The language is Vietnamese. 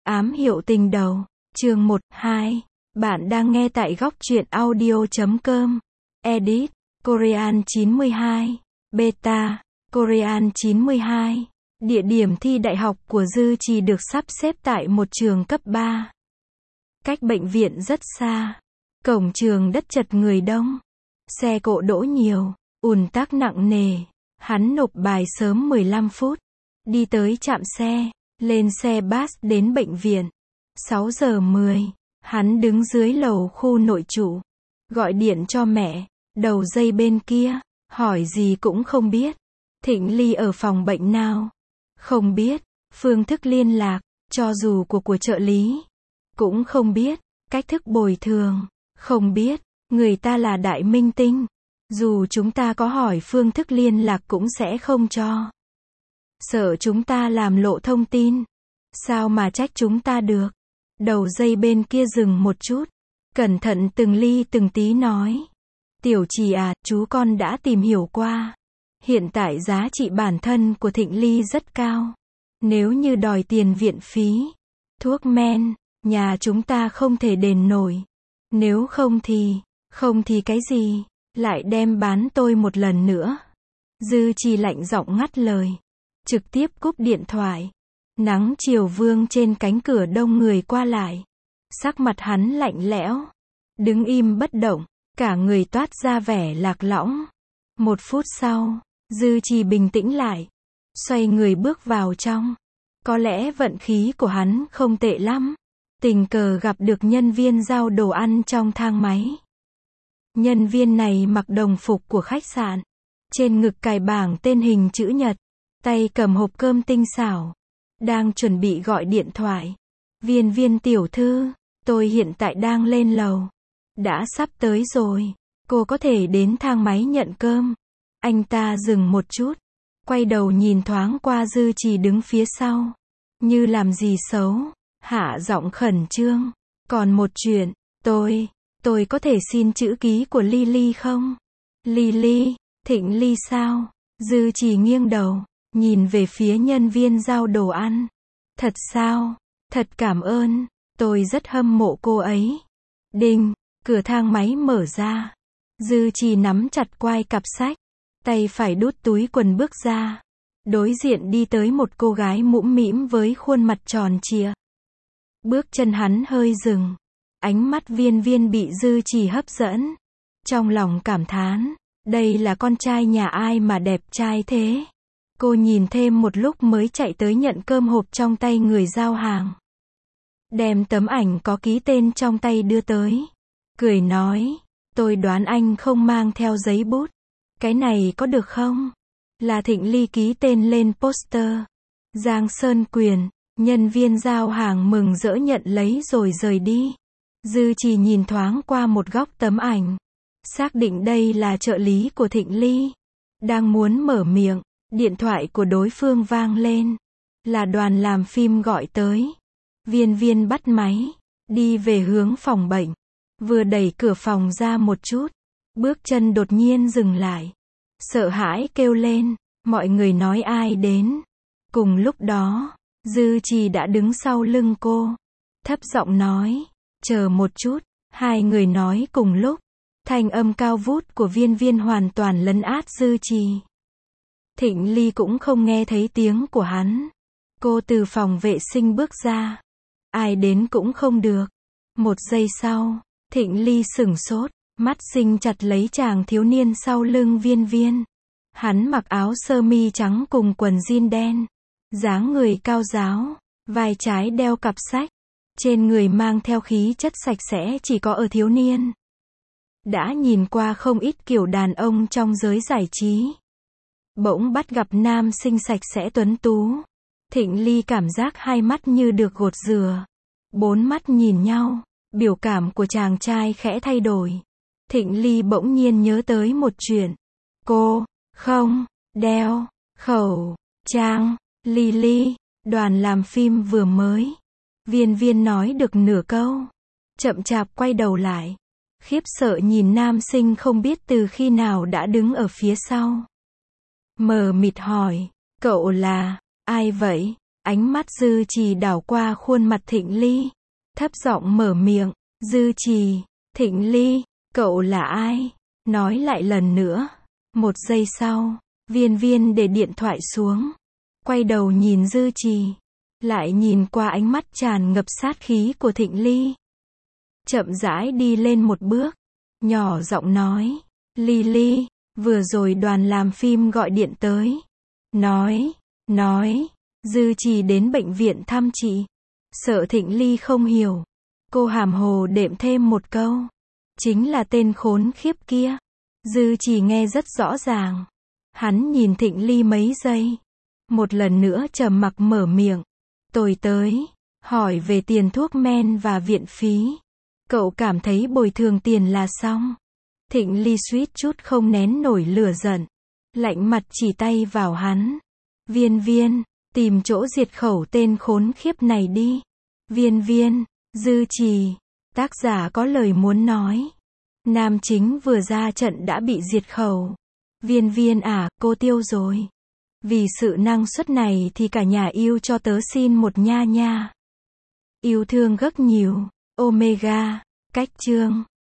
Ám hiệu tình đầu, chương 1, 2. Bạn đang nghe tại góc truyện audio.com. Edit, Korean 92. Beta, Korean 92. Địa điểm thi đại học của Dư Trì được sắp xếp tại một trường cấp 3. Cách bệnh viện rất xa. Cổng trường đất chật người đông. Xe cộ đỗ nhiều, ùn tắc nặng nề. Hắn nộp bài sớm 15 phút. Đi tới trạm xe, lên xe bus đến bệnh viện. 6 giờ 10, hắn đứng dưới lầu khu nội trú. Gọi điện cho mẹ, đầu dây bên kia, hỏi gì cũng không biết. Thịnh Ly ở phòng bệnh nào? Không biết. Phương thức liên lạc, cho dù của trợ lý. Cũng không biết. Cách thức bồi thường, không biết. Người ta là đại minh tinh. Dù chúng ta có hỏi phương thức liên lạc cũng sẽ không cho. Sợ chúng ta làm lộ thông tin. Sao mà trách chúng ta được? Đầu dây bên kia dừng một chút. Cẩn thận từng ly từng tí nói. Tiểu Trì à, chú con đã tìm hiểu qua. Hiện tại giá trị bản thân của Thịnh Ly rất cao. Nếu như đòi tiền viện phí, thuốc men, nhà chúng ta không thể đền nổi. Nếu không thì cái gì? Lại đem bán tôi một lần nữa. Dư Trì lạnh giọng ngắt lời. Trực tiếp cúp điện thoại. Nắng chiều vương trên cánh cửa đông người qua lại. Sắc mặt hắn lạnh lẽo. Đứng im bất động. Cả người toát ra vẻ lạc lõng. 1 phút sau, Dư Trì bình tĩnh lại. Xoay người bước vào trong. Có lẽ vận khí của hắn không tệ lắm. Tình cờ gặp được nhân viên giao đồ ăn trong thang máy. Nhân viên này mặc đồng phục của khách sạn. Trên ngực cài bảng tên hình chữ nhật. Tay cầm hộp cơm tinh xảo. Đang chuẩn bị gọi điện thoại. Viên tiểu thư, tôi hiện tại đang lên lầu. Đã sắp tới rồi. Cô có thể đến thang máy nhận cơm. Anh ta dừng một chút. Quay đầu nhìn thoáng qua Dư Trì đứng phía sau. Như làm gì xấu. Hạ giọng khẩn trương. Còn một chuyện, tôi có thể xin chữ ký của Lily không? Lily, Thịnh Ly sao? Dư Trì nghiêng đầu. Nhìn về phía nhân viên giao đồ ăn. Thật sao? Thật cảm ơn. Tôi rất hâm mộ cô ấy. Đinh, cửa thang máy mở ra. Dư Trì nắm chặt quai cặp sách. Tay phải đút túi quần bước ra. Đối diện đi tới một cô gái mũm mĩm với khuôn mặt tròn trịa. Bước chân hắn hơi dừng. Ánh mắt viên bị Dư Trì hấp dẫn. Trong lòng cảm thán. Đây là con trai nhà ai mà đẹp trai thế? Cô nhìn thêm một lúc mới chạy tới nhận cơm hộp trong tay người giao hàng. Đem tấm ảnh có ký tên trong tay đưa tới. Cười nói, tôi đoán anh không mang theo giấy bút. Cái này có được không? Là Thịnh Ly ký tên lên poster. Giang Sơn Quyền, nhân viên giao hàng mừng rỡ nhận lấy rồi rời đi. Dư Trì nhìn thoáng qua một góc tấm ảnh. Xác định đây là trợ lý của Thịnh Ly. Đang muốn mở miệng. Điện thoại của đối phương vang lên. Là đoàn làm phim gọi tới. Viên bắt máy. Đi về hướng phòng bệnh. Vừa đẩy cửa phòng ra một chút. Bước chân đột nhiên dừng lại. Sợ hãi kêu lên. Mọi người nói ai đến. Cùng lúc đó, Dư Trì đã đứng sau lưng cô. Thấp giọng nói. Chờ một chút. Hai người nói cùng lúc. Thanh âm cao vút của viên hoàn toàn lấn át Dư Trì. Thịnh Ly cũng không nghe thấy tiếng của hắn. Cô từ phòng vệ sinh bước ra. Ai đến cũng không được. 1 giây sau, Thịnh Ly sửng sốt, mắt sinh chặt lấy chàng thiếu niên sau lưng viên. Hắn mặc áo sơ mi trắng cùng quần jean đen. Dáng người cao ráo, vai trái đeo cặp sách. Trên người mang theo khí chất sạch sẽ chỉ có ở thiếu niên. Đã nhìn qua không ít kiểu đàn ông trong giới giải trí. Bỗng bắt gặp nam sinh sạch sẽ tuấn tú. Thịnh Ly cảm giác hai mắt như được gột rửa. 4 mắt nhìn nhau. Biểu cảm của chàng trai khẽ thay đổi. Thịnh Ly bỗng nhiên nhớ tới một chuyện. Cô không đeo khẩu trang. Lily, đoàn làm phim vừa mới. Viên nói được nửa câu. Chậm chạp quay đầu lại. Khiếp sợ nhìn nam sinh không biết từ khi nào đã đứng ở phía sau. Mờ mịt hỏi, cậu là ai vậy? Ánh mắt Dư Trì đảo qua khuôn mặt Thịnh Ly. Thấp giọng mở miệng. Dư Trì, Thịnh Ly, cậu là ai? Nói lại lần nữa. Một giây sau, Viên Viên để điện thoại xuống. Quay đầu nhìn Dư Trì. Lại nhìn qua ánh mắt tràn ngập sát khí của Thịnh Ly. Chậm rãi đi lên một bước. Nhỏ giọng nói. Ly Ly, vừa rồi đoàn làm phim gọi điện tới. Nói, Dư Trì đến bệnh viện thăm chị. Sợ Thịnh Ly không hiểu. Cô hàm hồ đệm thêm một câu. Chính là tên khốn khiếp kia. Dư Trì nghe rất rõ ràng. Hắn nhìn Thịnh Ly mấy giây. Một lần nữa trầm mặc mở miệng. Tôi tới. Hỏi về tiền thuốc men và viện phí. Cậu cảm thấy bồi thường tiền là xong. Thịnh Ly suýt chút không nén nổi lửa giận. Lạnh mặt chỉ tay vào hắn. Viên Viên, tìm chỗ diệt khẩu tên khốn khiếp này đi. Viên Viên, Dư Trì. Tác giả có lời muốn nói. Nam chính vừa ra trận đã bị diệt khẩu. Viên Viên à, cô tiêu rồi. Vì sự năng suất này thì cả nhà yêu cho tớ xin một nha nha. Yêu thương rất nhiều. Omega. Cách chương